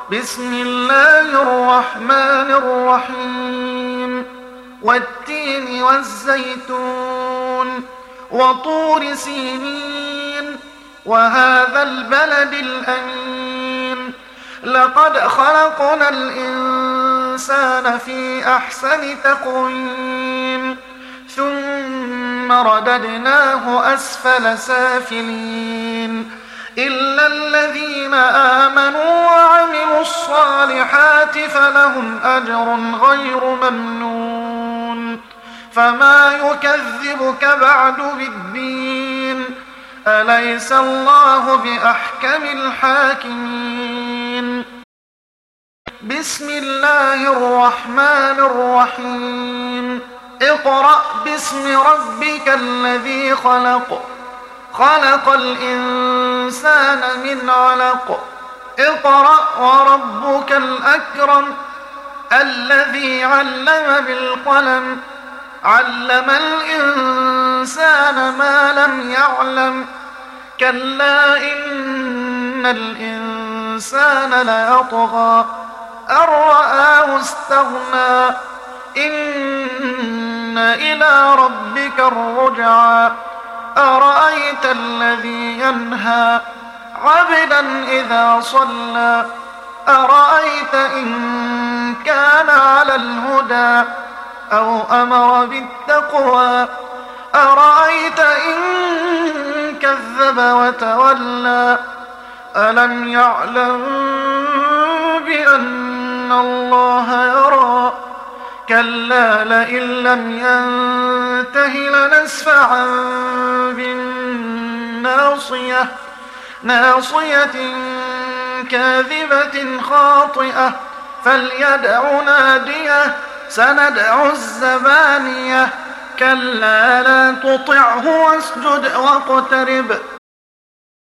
بسم الله الرحمن الرحيم والتين والزيتون وطور سينين وهذا البلد الأمين لقد خلقنا الإنسان في أحسن تقويم ثم رددناه أسفل سافلين إلا الذين آمنوا وعملوا الصالحات فلهم أجر غير ممنون فما يكذبك بعد بالدين أليس الله بأحكم الحاكمين بسم الله الرحمن الرحيم اقرأ باسم ربك الذي خلق خلق الإنسان من علق اقرأ وربك الأكرم الذي علم بالقلم علم الإنسان ما لم يعلم كلا إن الإنسان ليطغى أن رآه استغنى إن إلى ربك الرجعى أرأيت الذي ينهى عبدا إذا صلى أرأيت إن كان على الهدى أو أمر بالتقوى أرأيت إن كذب وتولى ألم يعلم بأن الله يرى كلا لئن لم ينته لنسفعا بالناصية ناصية كاذبة خاطئة فليدع ناديه سندع الزبانية كلا لا تطعه واسجد واقترب